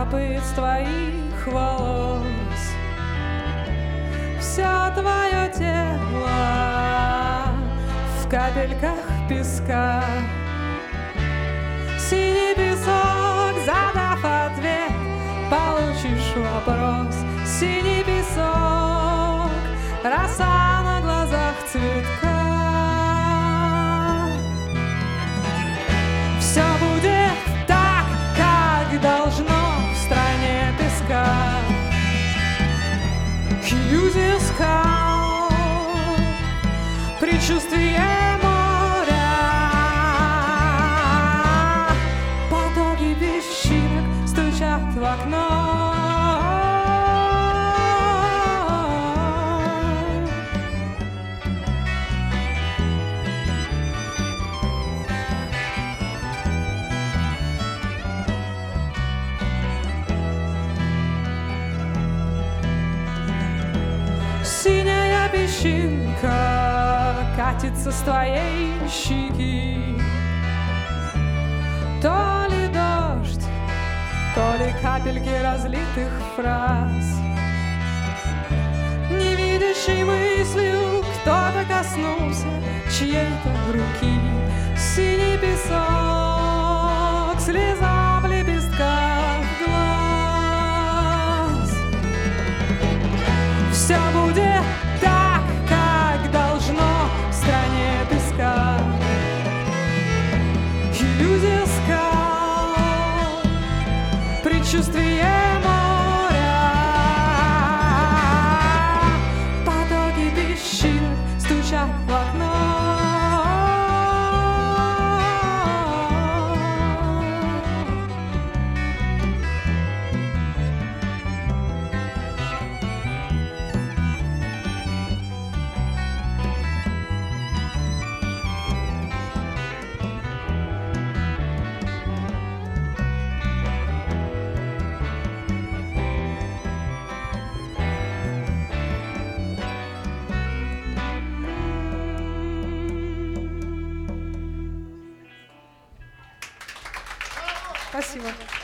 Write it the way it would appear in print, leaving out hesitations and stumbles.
капает с твоих волос. Все твое тело в капельках песка. Синий песок, задав ответ, получишь вопрос. Синий песок, роса на глазах цветка. Все будет так, как должно в стране песка. Иллюзия скал, предчувствие моря, потоки песчинок стучат в окно. Синяя песчинка катится с твоей щеки. То ли дождь, то ли капельки разлитых фраз. Невидящей мыслью кто-то коснулся чьей-то руки. Синий песок, слеза в лепестках глаз. Все будет так, как должно в стране песка. Иллюзия скал, предчувствие моря, потоки песчинок стучат в окно. Спасибо.